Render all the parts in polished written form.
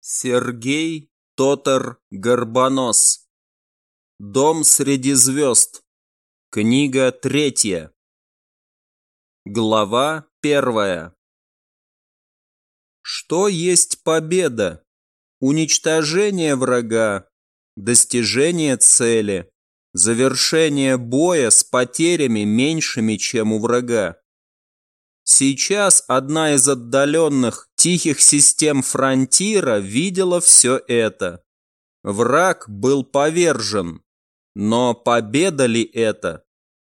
Сергей Тотар Горбонос. Дом среди звезд. Книга 3. Глава 1. Что есть победа? Уничтожение врага, достижение цели, завершение боя с потерями меньшими, чем у врага. Сейчас одна из отдаленных тихих систем фронтира видела все это. Враг был повержен, но победа ли это?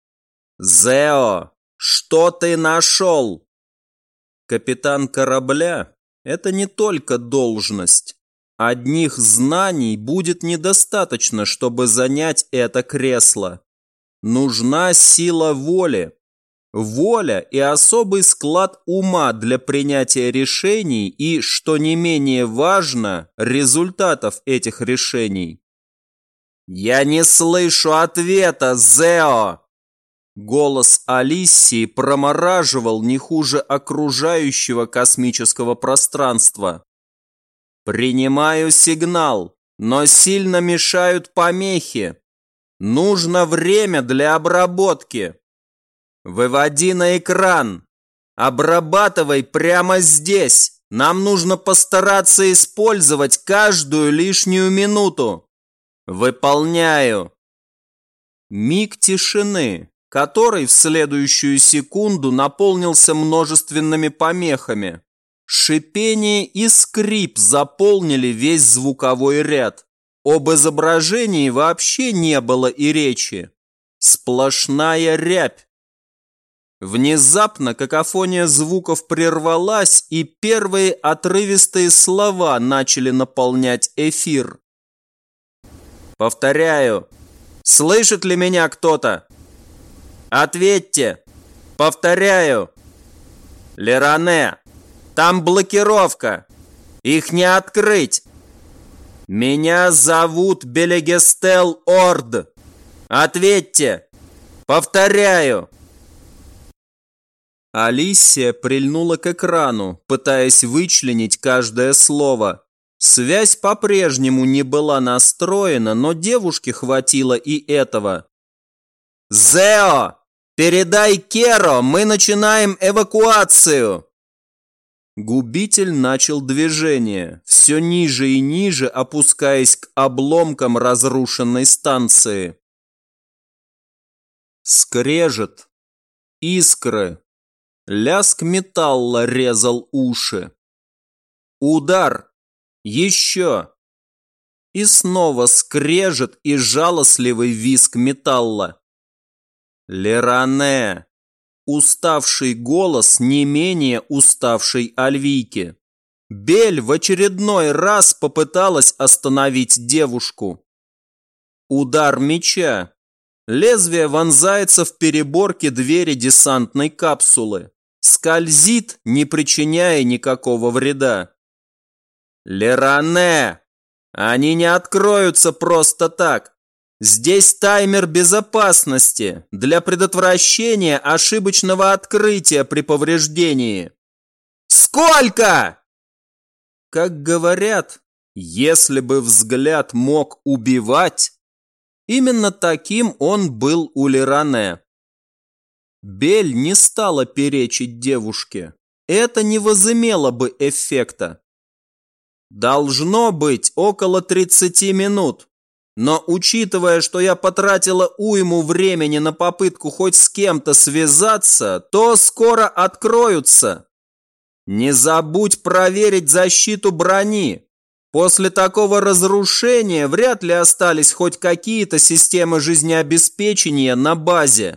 «Зео, что ты нашел?» Капитан корабля – это не только должность. Одних знаний будет недостаточно, чтобы занять это кресло. Нужна сила воли. Воля и особый склад ума для принятия решений и, что не менее важно, результатов этих решений. «Я не слышу ответа, Зео!» Голос Алиссии промораживал не хуже окружающего космического пространства. «Принимаю сигнал, но сильно мешают помехи. Нужно время для обработки. Выводи на экран. Обрабатывай прямо здесь. Нам нужно постараться использовать каждую лишнюю минуту. Выполняю». Миг тишины, который в следующую секунду наполнился множественными помехами. Шипение и скрип заполнили весь звуковой ряд. Об изображении вообще не было и речи. Сплошная рябь. Внезапно какофония звуков прервалась, и первые отрывистые слова начали наполнять эфир. Повторяю. Слышит ли меня кто-то? Ответьте. Повторяю. Леране, там блокировка. Их не открыть. Меня зовут Белегестел Орд. Ответьте. Повторяю. Алиссия прильнула к экрану, пытаясь вычленить каждое слово. Связь по-прежнему не была настроена, но девушке хватило и этого. «Зео, передай Керо, мы начинаем эвакуацию!» Губитель начал движение, все ниже и ниже опускаясь к обломкам разрушенной станции. Скрежет, искры, лязг металла резал уши. Удар, еще. И снова скрежет и жалостливый визг металла. Леране. Уставший голос не менее уставшей Альвийки. Бель в очередной раз попыталась остановить девушку. Удар меча. Лезвие вонзается в переборки двери десантной капсулы. Скользит, не причиняя никакого вреда. Леране! Они не откроются просто так. Здесь таймер безопасности для предотвращения ошибочного открытия при повреждении. Сколько? Как говорят, если бы взгляд мог убивать, именно таким он был у Леране. Бель не стала перечить девушке. Это не возымело бы эффекта. Должно быть около 30 минут. Но учитывая, что я потратила уйму времени на попытку хоть с кем-то связаться, то скоро откроются. Не забудь проверить защиту брони. После такого разрушения вряд ли остались хоть какие-то системы жизнеобеспечения на базе.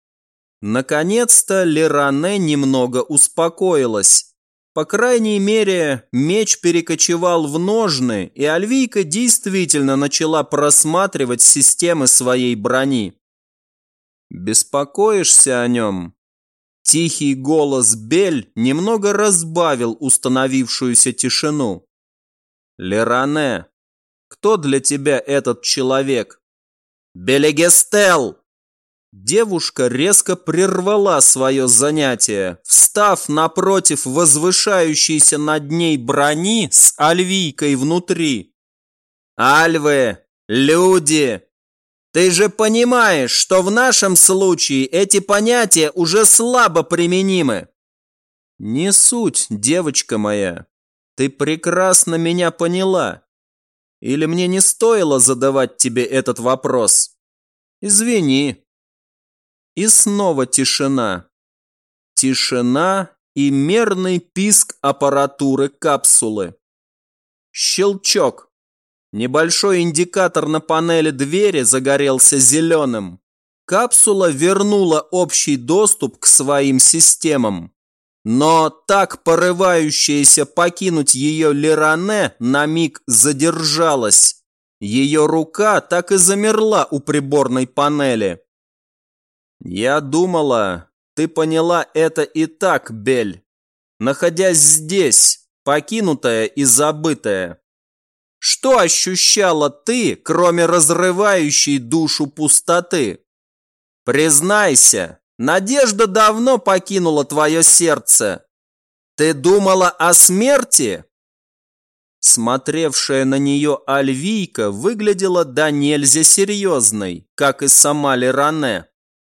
Наконец-то Леране немного успокоилась. По крайней мере, меч перекочевал в ножны, и Альвийка действительно начала просматривать системы своей брони. «Беспокоишься о нем?» Тихий голос Бель немного разбавил установившуюся тишину. «Леране, кто для тебя этот человек?» «Белегестел!» Девушка резко прервала свое занятие, встав напротив возвышающейся над ней брони с альвийкой внутри. «Альвы, люди, ты же понимаешь, что в нашем случае эти понятия уже слабо применимы». «Не суть, девочка моя, ты прекрасно меня поняла. Или мне не стоило задавать тебе этот вопрос? Извини». И снова тишина. Тишина и мерный писк аппаратуры капсулы. Щелчок. Небольшой индикатор на панели двери загорелся зеленым. Капсула вернула общий доступ к своим системам. Но так порывающаяся покинуть ее Леране на миг задержалась. Ее рука так и замерла у приборной панели. «Я думала, ты поняла это и так, Бель, находясь здесь, покинутая и забытая. Что ощущала ты, кроме разрывающей душу пустоты? Признайся, надежда давно покинула твое сердце. Ты думала о смерти?» Смотревшая на нее альвийка выглядела до нельзя серьезной, как и сама Леране.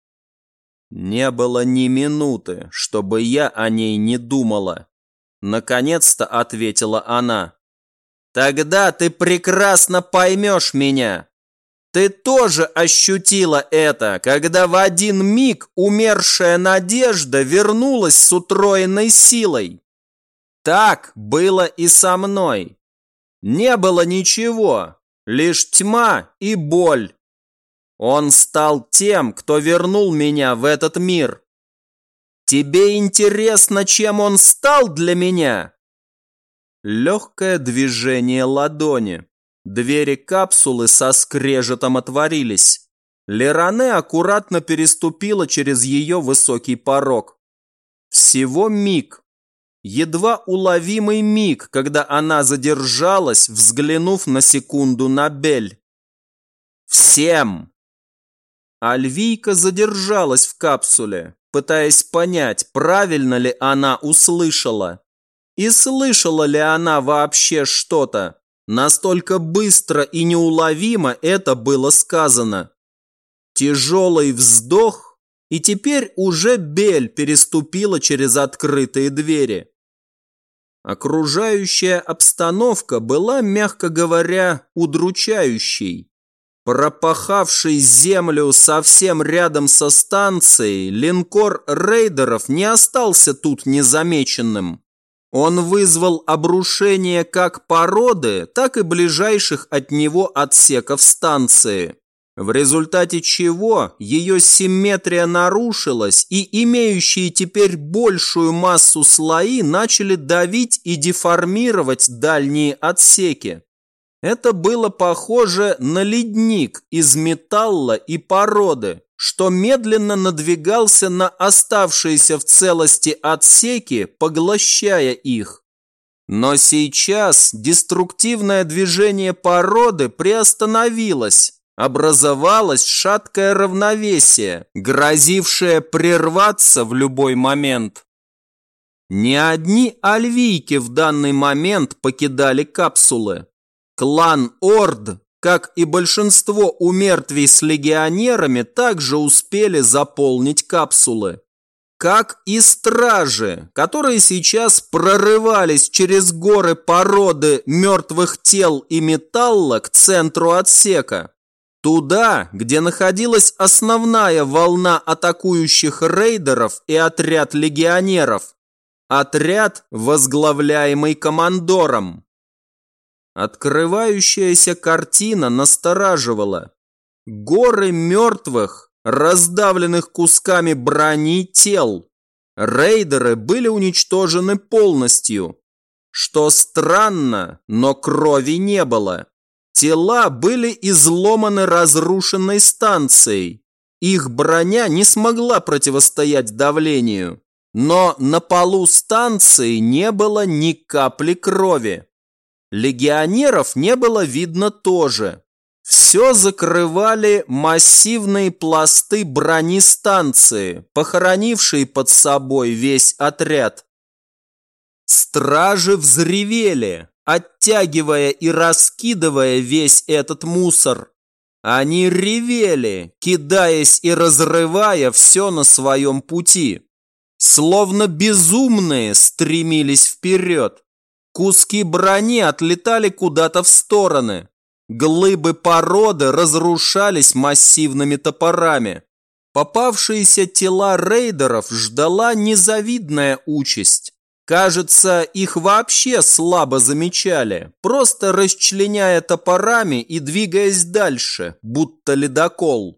«Не было ни минуты, чтобы я о ней не думала», — наконец-то ответила она. «Тогда ты прекрасно поймешь меня. Ты тоже ощутила это, когда в один миг умершая надежда вернулась с утроенной силой. Так было и со мной. Не было ничего, лишь тьма и боль. Он стал тем, кто вернул меня в этот мир. Тебе интересно, чем он стал для меня?» Легкое движение ладони. Двери капсулы со скрежетом отворились. Леране аккуратно переступила через ее высокий порог. Всего миг. Едва уловимый миг, когда она задержалась, взглянув на секунду на Бель. «Всем!» Альвийка задержалась в капсуле, пытаясь понять, правильно ли она услышала. И слышала ли она вообще что-то. Настолько быстро и неуловимо это было сказано. Тяжелый вздох, и теперь уже Бель переступила через открытые двери. Окружающая обстановка была, мягко говоря, удручающей. Пропахавший землю совсем рядом со станцией, линкор рейдеров не остался тут незамеченным. Он вызвал обрушение как породы, так и ближайших от него отсеков станции, в результате чего ее симметрия нарушилась, и имеющие теперь большую массу слои начали давить и деформировать дальние отсеки. Это было похоже на ледник из металла и породы, что медленно надвигался на оставшиеся в целости отсеки, поглощая их. Но сейчас деструктивное движение породы приостановилось, образовалось шаткое равновесие, грозившее прерваться в любой момент. Не одни альвийки в данный момент покидали капсулы. Клан Орд, как и большинство умертвий с легионерами, также успели заполнить капсулы. Как и стражи, которые сейчас прорывались через горы породы мертвых тел и металла к центру отсека. Туда, где находилась основная волна атакующих рейдеров и отряд легионеров. Отряд, возглавляемый командором. Открывающаяся картина настораживала. Горы мертвых, раздавленных кусками брони тел. Рейдеры были уничтожены полностью. Что странно, но крови не было. Тела были изломаны разрушенной станцией. Их броня не смогла противостоять давлению. Но на полу станции не было ни капли крови. Легионеров не было видно тоже. Все закрывали массивные пласты бронистанции, похоронившие под собой весь отряд. Стражи взревели, оттягивая и раскидывая весь этот мусор. Они ревели, кидаясь и разрывая все на своем пути. Словно безумные стремились вперед. Куски брони отлетали куда-то в стороны. Глыбы породы разрушались массивными топорами. Попавшиеся тела рейдеров ждала незавидная участь. Кажется, их вообще слабо замечали, просто расчленяя топорами и двигаясь дальше, будто ледокол.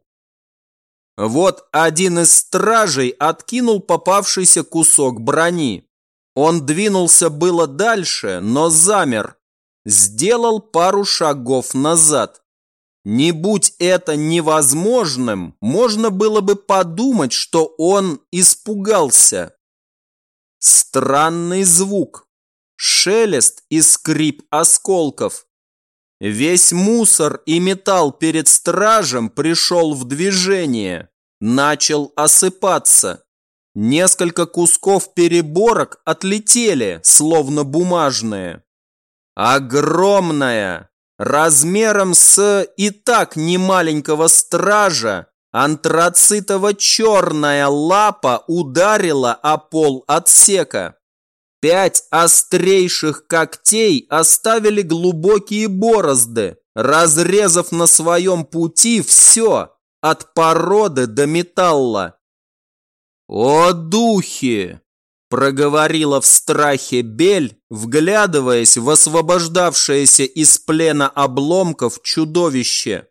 Вот один из стражей откинул попавшийся кусок брони. Он двинулся было дальше, но замер. Сделал пару шагов назад. Не будь это невозможным, можно было бы подумать, что он испугался. Странный звук. Шелест и скрип осколков. Весь мусор и металл перед стражем пришел в движение. Начал осыпаться. Несколько кусков переборок отлетели, словно бумажные. Огромная, размером с и так немаленького стража, антрацитово-черная лапа ударила о пол отсека. 5 острейших когтей оставили глубокие борозды, разрезав на своем пути все, от породы до металла. «О, духи!» – проговорила в страхе Бель, вглядываясь в освобождавшееся из плена обломков чудовище.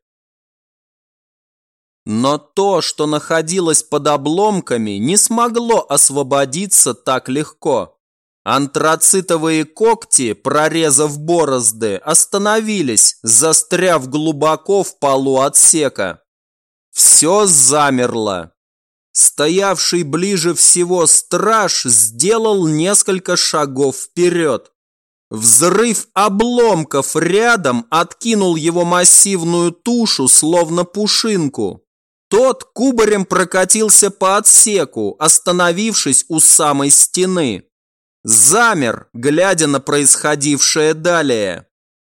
Но то, что находилось под обломками, не смогло освободиться так легко. Антрацитовые когти, прорезав борозды, остановились, застряв глубоко в полу отсека. Все замерло. Стоявший ближе всего страж сделал несколько шагов вперед. Взрыв обломков рядом откинул его массивную тушу, словно пушинку. Тот кубарем прокатился по отсеку, остановившись у самой стены. Замер, глядя на происходившее далее.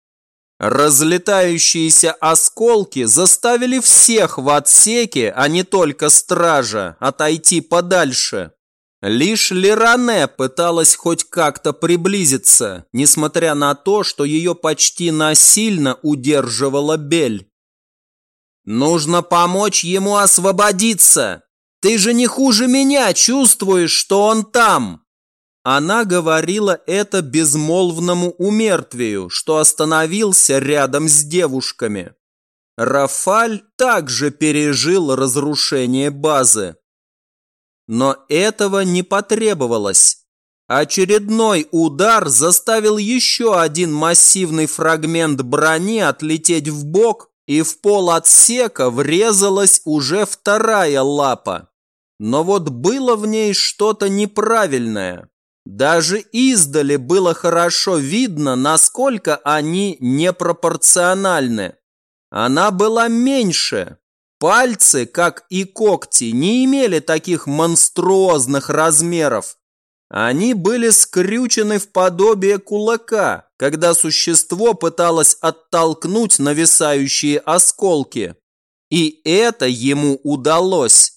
Разлетающиеся осколки заставили всех в отсеке, а не только стража, отойти подальше. Лишь Леране пыталась хоть как-то приблизиться, несмотря на то, что ее почти насильно удерживала Бель. «Нужно помочь ему освободиться! Ты же не хуже меня чувствуешь, что он там!» Она говорила это безмолвному умертвию, что остановился рядом с девушками. Рафаль также пережил разрушение базы. Но этого не потребовалось. Очередной удар заставил еще один массивный фрагмент брони отлететь вбок, и в пол отсека врезалась уже вторая лапа. Но вот было в ней что-то неправильное. Даже издали было хорошо видно, насколько они непропорциональны. Она была меньше. Пальцы, как и когти, не имели таких монструозных размеров. Они были скрючены в подобие кулака, когда существо пыталось оттолкнуть нависающие осколки. И это ему удалось.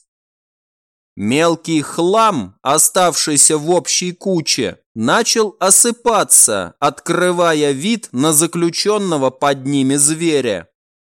Мелкий хлам, оставшийся в общей куче, начал осыпаться, открывая вид на заключенного под ними зверя.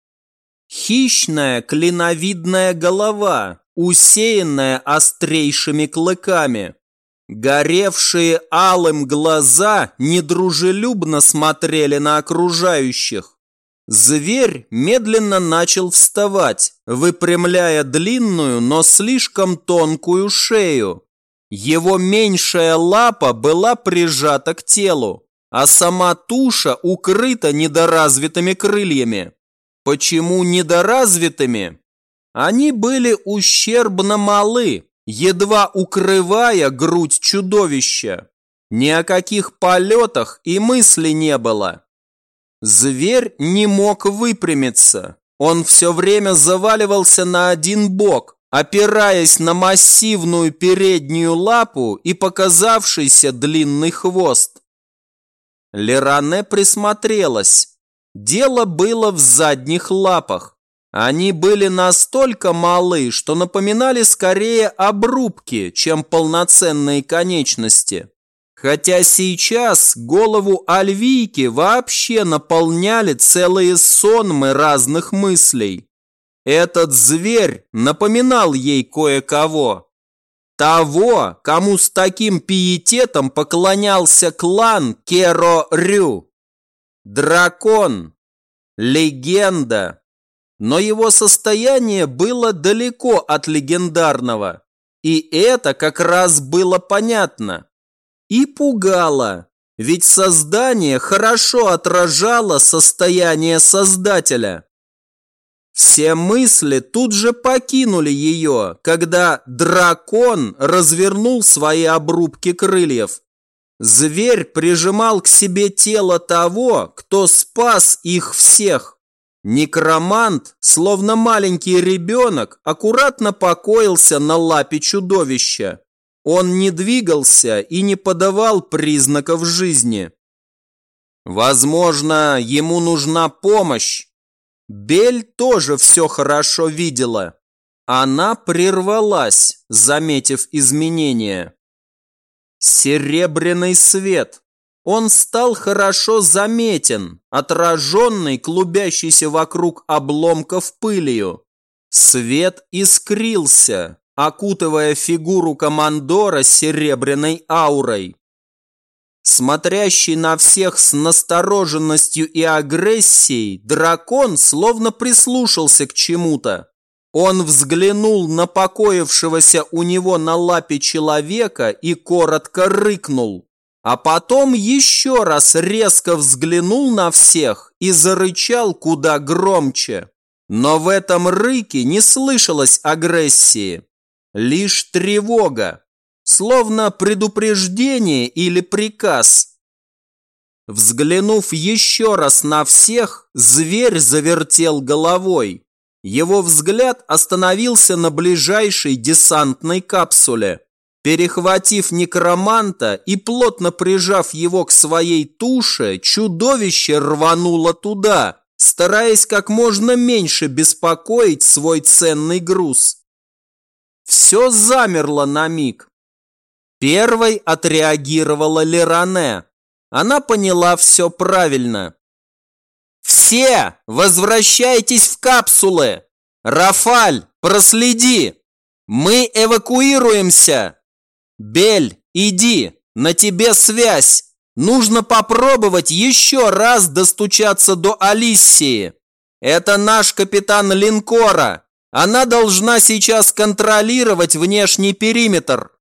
Хищная клиновидная голова, усеянная острейшими клыками. Горевшие алым глаза недружелюбно смотрели на окружающих. Зверь медленно начал вставать, выпрямляя длинную, но слишком тонкую шею. Его меньшая лапа была прижата к телу, а сама туша укрыта недоразвитыми крыльями. Почему недоразвитыми? Они были ущербно малы, едва укрывая грудь чудовища. Ни о каких полетах и мысли не было. Зверь не мог выпрямиться, Он все время заваливался на один бок, опираясь на массивную переднюю лапу и показавшийся длинный хвост. Леране присмотрелась. Дело было в задних лапах. Они были настолько малы, что напоминали скорее обрубки, чем полноценные конечности. Хотя сейчас голову Альвийки вообще наполняли целые сонмы разных мыслей. Этот зверь напоминал ей кое-кого. Того, кому с таким пиететом поклонялся клан Керо-Рю. Дракон. Легенда. Но его состояние было далеко от легендарного. И это как раз было понятно. И пугало, ведь создание хорошо отражало состояние создателя. Все мысли тут же покинули ее, когда дракон развернул свои обрубки крыльев. Зверь прижимал к себе тело того, кто спас их всех. Некромант, словно маленький ребенок, аккуратно покоился на лапе чудовища. Он не двигался и не подавал признаков жизни. Возможно, ему нужна помощь. Бель тоже все хорошо видела. Она прервалась, заметив изменения. Серебряный свет. Он стал хорошо заметен, отраженный, клубящийся вокруг обломков пылью. Свет искрился, окутывая фигуру командора серебряной аурой. Смотрящий на всех с настороженностью и агрессией, дракон словно прислушался к чему-то. Он взглянул на покоившегося у него на лапе человека и коротко рыкнул. А потом еще раз резко взглянул на всех и зарычал куда громче. Но в этом рыке не слышалось агрессии, лишь тревога. Словно предупреждение или приказ. Взглянув еще раз на всех, зверь завертел головой. Его взгляд остановился на ближайшей десантной капсуле. Перехватив некроманта и плотно прижав его к своей туше, чудовище рвануло туда, стараясь как можно меньше беспокоить свой ценный груз. Все замерло на миг. Первой отреагировала Леране. Она поняла все правильно. «Все возвращайтесь в капсулы! Рафаль, проследи! Мы эвакуируемся! Бель, иди, на тебе связь! Нужно попробовать еще раз достучаться до Алиссии! Это наш капитан линкора! Она должна сейчас контролировать внешний периметр!»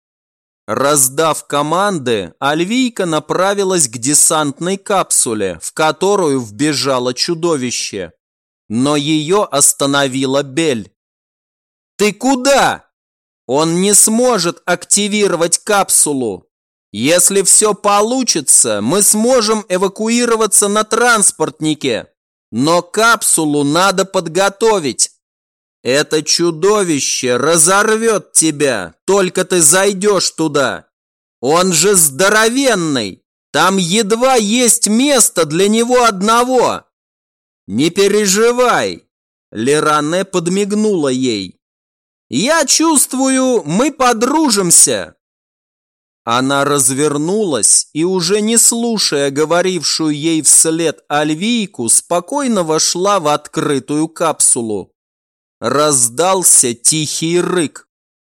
Раздав команды, Альвийка направилась к десантной капсуле, в которую вбежало чудовище. Но ее остановила Бель. «Ты куда? Он не сможет активировать капсулу. Если все получится, мы сможем эвакуироваться на транспортнике. Но капсулу надо подготовить. Это чудовище разорвет тебя, только ты зайдешь туда. Он же здоровенный, там едва есть место для него одного. Не переживай, Леране подмигнула ей. Я чувствую, мы подружимся. Она развернулась и, уже не слушая говорившую ей вслед Альвийку, спокойно вошла в открытую капсулу. Раздался тихий рык.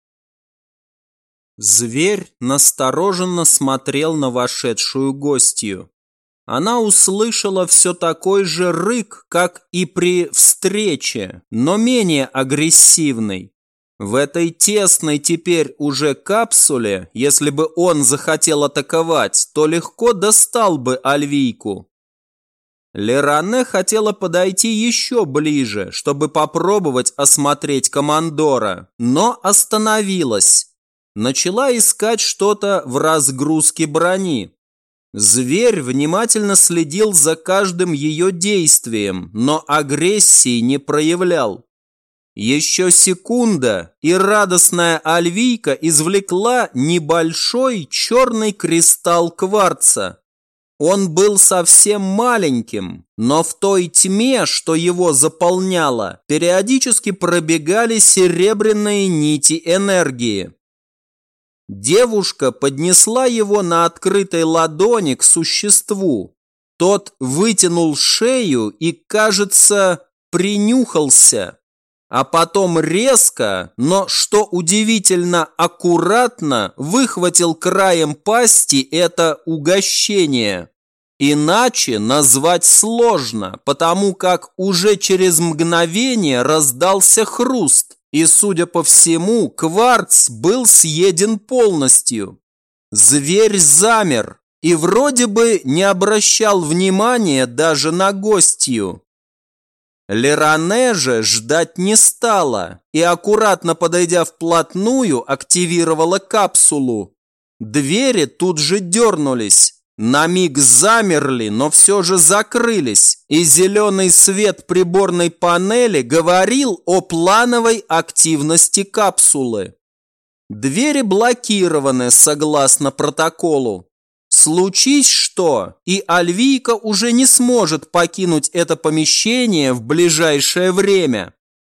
Зверь настороженно смотрел на вошедшую гостью. Она услышала все такой же рык, как и при встрече, но менее агрессивный. В этой тесной теперь уже капсуле, если бы он захотел атаковать, то легко достал бы Альвийку. Леране хотела подойти еще ближе, чтобы попробовать осмотреть командора, но остановилась. Начала искать что-то в разгрузке брони. Зверь внимательно следил за каждым ее действием, но агрессии не проявлял. Еще секунда, и радостная Альвийка извлекла небольшой черный кристалл кварца. Он был совсем маленьким, но в той тьме, что его заполняло, периодически пробегали серебряные нити энергии. Девушка поднесла его на открытой ладони к существу. Тот вытянул шею и, кажется, принюхался, а потом резко, но, что удивительно, аккуратно выхватил краем пасти это угощение. Иначе назвать сложно, потому как уже через мгновение раздался хруст, и, судя по всему, кварц был съеден полностью. Зверь замер и вроде бы не обращал внимания даже на гостью. Леране же ждать не стала и, аккуратно подойдя вплотную, активировала капсулу. Двери тут же дернулись. На миг замерли, но все же закрылись, и зеленый свет приборной панели говорил о плановой активности капсулы. Двери блокированы согласно протоколу. Случись что, и Альвийка уже не сможет покинуть это помещение в ближайшее время.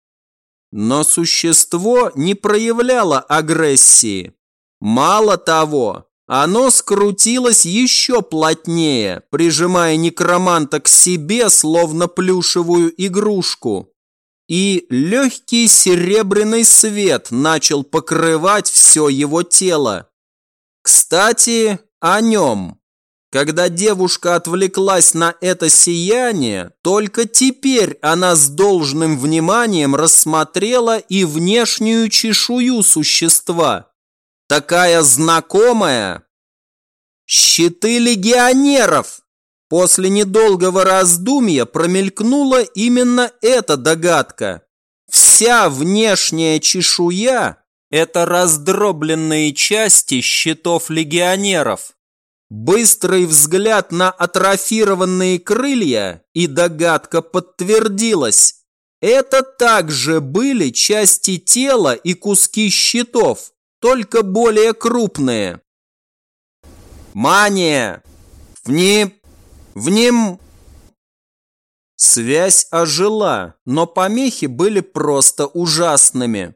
Но существо не проявляло агрессии. Мало того, оно скрутилось еще плотнее, прижимая некроманта к себе, словно плюшевую игрушку. И легкий серебряный свет начал покрывать все его тело. Кстати, о нем. Когда девушка отвлеклась на это сияние, только теперь она с должным вниманием рассмотрела и внешнюю чешую существа. Такая знакомая. Щиты легионеров. После недолгого раздумья промелькнула именно эта догадка. Вся внешняя чешуя – это раздробленные части щитов легионеров. Быстрый взгляд на атрофированные крылья, и догадка подтвердилась. Это также были части тела и куски щитов, только более крупные. Мания! Связь ожила, но помехи были просто ужасными.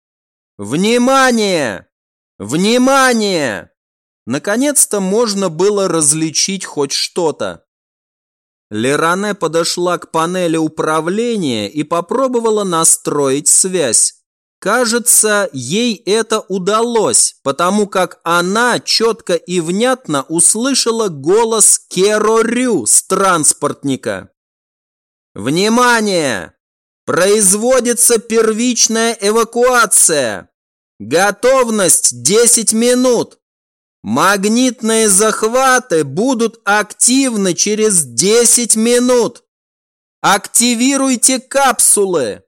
Внимание! Внимание! Наконец-то можно было различить хоть что-то. Леране подошла к панели управления и попробовала настроить связь. Кажется, ей это удалось, потому как она четко и внятно услышала голос Керо Рю с транспортника. Внимание! Производится первичная эвакуация. Готовность 10 минут. Магнитные захваты будут активны через 10 минут. Активируйте капсулы.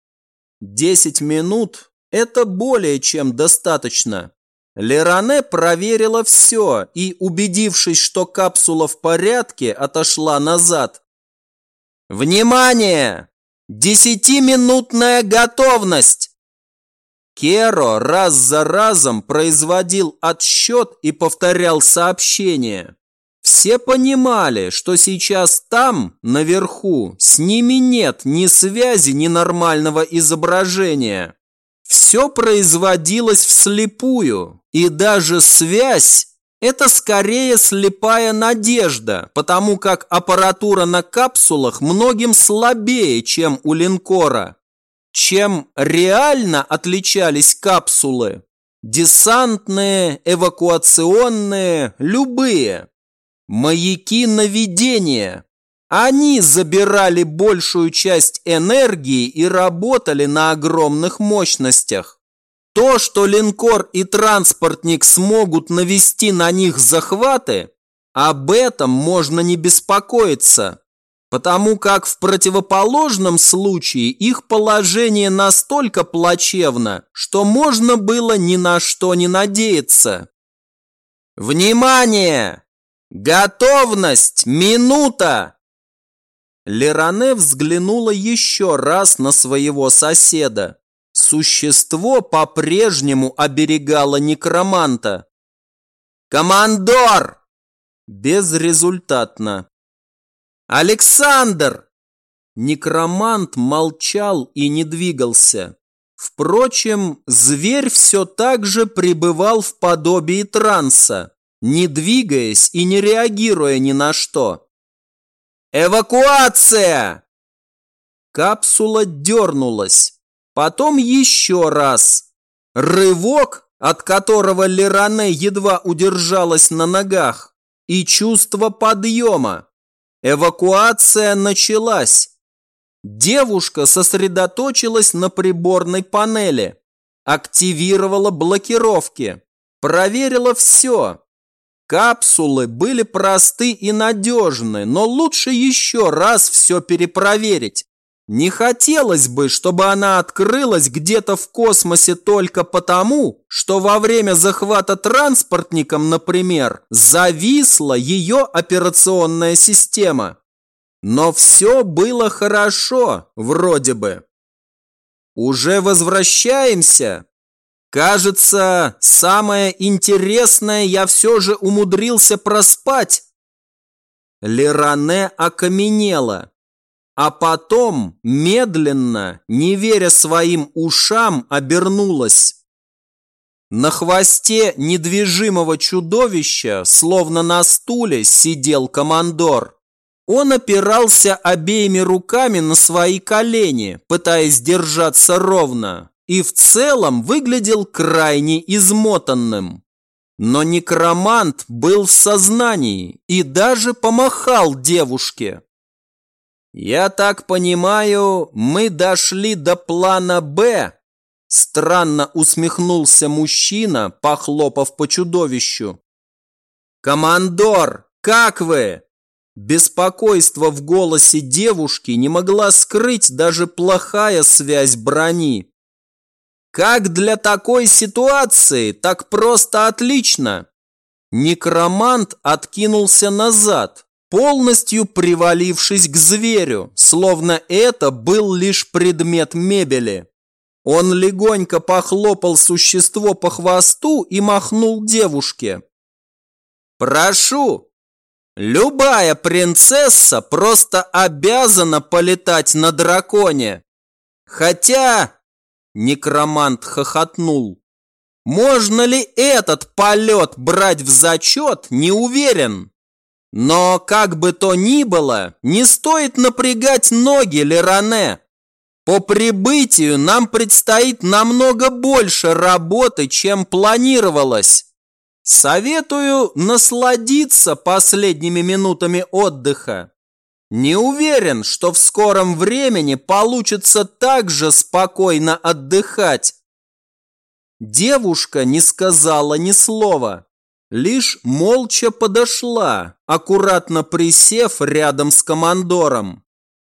10 минут – это более чем достаточно. Леране проверила все и, убедившись, что капсула в порядке, отошла назад. Внимание! 10-минутная готовность! Керо раз за разом производил отсчет и повторял сообщение. Все понимали, что сейчас там, наверху, с ними нет ни связи, ни нормального изображения. Все производилось вслепую, и даже связь – это скорее слепая надежда, потому как аппаратура на капсулах многим слабее, чем у линкора. Чем реально отличались капсулы? Десантные, эвакуационные, любые. Маяки наведения. Они забирали большую часть энергии и работали на огромных мощностях. То, что линкор и транспортник смогут навести на них захваты, об этом можно не беспокоиться, потому как в противоположном случае их положение настолько плачевно, что можно было ни на что не надеяться. Внимание! Готовность! Минута!» Леране взглянула еще раз на своего соседа. Существо по-прежнему оберегало некроманта. «Командор!» Безрезультатно. «Александр!» Некромант молчал и не двигался. Впрочем, зверь все так же пребывал в подобии транса, не двигаясь и не реагируя ни на что. «Эвакуация!» Капсула дернулась. Потом еще раз. Рывок, от которого Леране едва удержалась на ногах, и чувство подъема. Эвакуация началась. Девушка сосредоточилась на приборной панели, активировала блокировки, проверила все. Капсулы были просты и надежны, но лучше еще раз все перепроверить. Не хотелось бы, чтобы она открылась где-то в космосе только потому, что во время захвата транспортником, например, зависла ее операционная система. Но все было хорошо, вроде бы. «Уже возвращаемся?» Кажется, самое интересное я все же умудрился проспать. Леране окаменела, а потом, медленно, не веря своим ушам, обернулась. На хвосте недвижимого чудовища, словно на стуле, сидел командор. Он опирался обеими руками на свои колени, пытаясь держаться ровно, и в целом выглядел крайне измотанным. Но некромант был в сознании и даже помахал девушке. «Я так понимаю, мы дошли до плана «Б», – странно усмехнулся мужчина, похлопав по чудовищу. «Командор, как вы?» Беспокойство в голосе девушки не могла скрыть даже плохая связь брони. «Как для такой ситуации, так просто отлично!» Некромант откинулся назад, полностью привалившись к зверю, словно это был лишь предмет мебели. Он легонько похлопал существо по хвосту и махнул девушке. «Прошу! Любая принцесса просто обязана полетать на драконе! Хотя...» Некромант хохотнул. «Можно ли этот полет брать в зачет, не уверен. Но, как бы то ни было, не стоит напрягать ноги, Леране. По прибытию нам предстоит намного больше работы, чем планировалось. Советую насладиться последними минутами отдыха. Не уверен, что в скором времени получится так же спокойно отдыхать». Девушка не сказала ни слова, лишь молча подошла, аккуратно присев рядом с командором.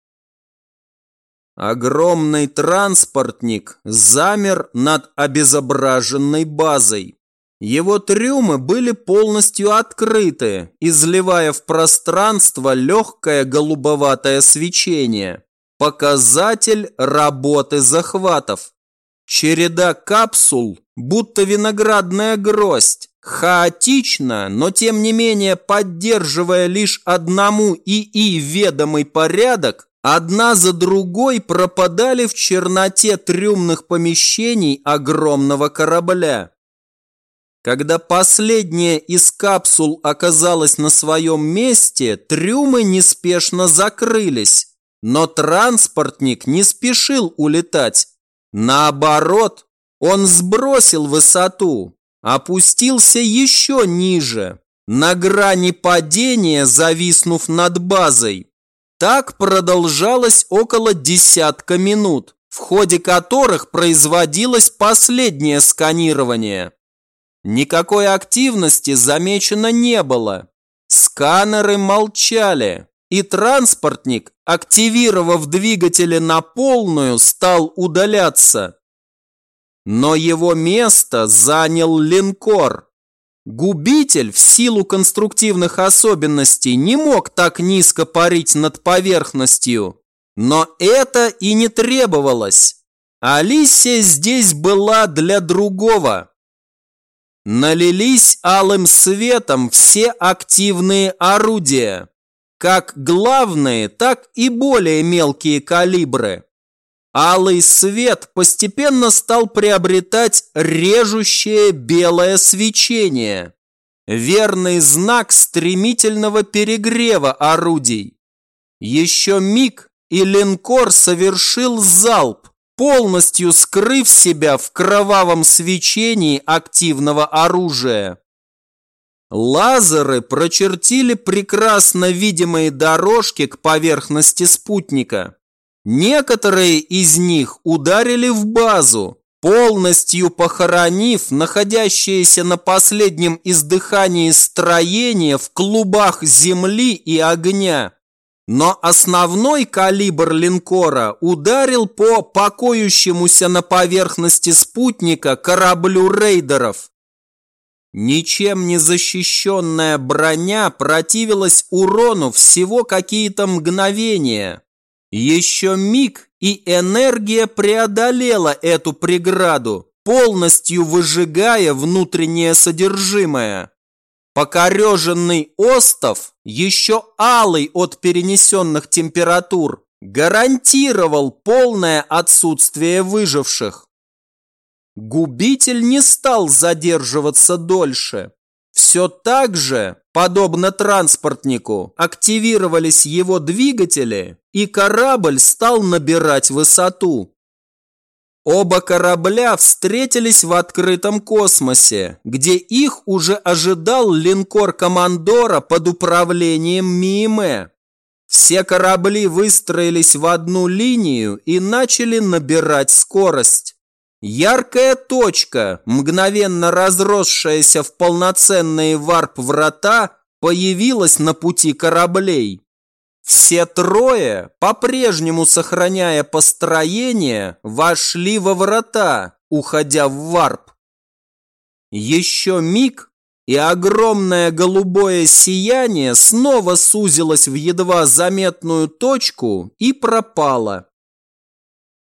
Огромный транспортник замер над обезображенной базой. Его трюмы были полностью открыты, изливая в пространство легкое голубоватое свечение. Показатель работы захватов. Череда капсул, будто виноградная гроздь, хаотично, но тем не менее поддерживая лишь одному ИИ ведомый порядок, одна за другой пропадали в черноте трюмных помещений огромного корабля. Когда последняя из капсул оказалась на своем месте, трюмы неспешно закрылись, но транспортник не спешил улетать. Наоборот, он сбросил высоту, опустился еще ниже, на грани падения зависнув над базой. Так продолжалось около десятка минут, в ходе которых производилось последнее сканирование. Никакой активности замечено не было. Сканеры молчали, и транспортник, активировав двигатели на полную, стал удаляться. Но его место занял линкор. Губитель в силу конструктивных особенностей не мог так низко парить над поверхностью, но это и не требовалось. Алисия здесь была для другого. Налились алым светом все активные орудия, как главные, так и более мелкие калибры. Алый свет постепенно стал приобретать режущее белое свечение, верный знак стремительного перегрева орудий. Еще миг, и линкор совершил залп, полностью скрыв себя в кровавом свечении активного оружия. Лазеры прочертили прекрасно видимые дорожки к поверхности спутника. Некоторые из них ударили в базу, полностью похоронив находящееся на последнем издыхании строение в клубах земли и огня. Но основной калибр линкора ударил по покоящемуся на поверхности спутника кораблю рейдеров. Ничем не защищенная броня противилась урону всего какие-то мгновения. Еще миг, и энергия преодолела эту преграду, полностью выжигая внутреннее содержимое. Покореженный остов, еще алый от перенесенных температур, гарантировал полное отсутствие выживших. Губитель не стал задерживаться дольше. Все так же, подобно транспортнику, активировались его двигатели, и корабль стал набирать высоту. Оба корабля встретились в открытом космосе, где их уже ожидал линкор Командора под управлением Мииме. Все корабли выстроились в одну линию и начали набирать скорость. Яркая точка, мгновенно разросшаяся в полноценные варп-врата, появилась на пути кораблей. Все трое, по-прежнему сохраняя построение, вошли во врата, уходя в варп. Еще миг, и огромное голубое сияние снова сузилось в едва заметную точку и пропало.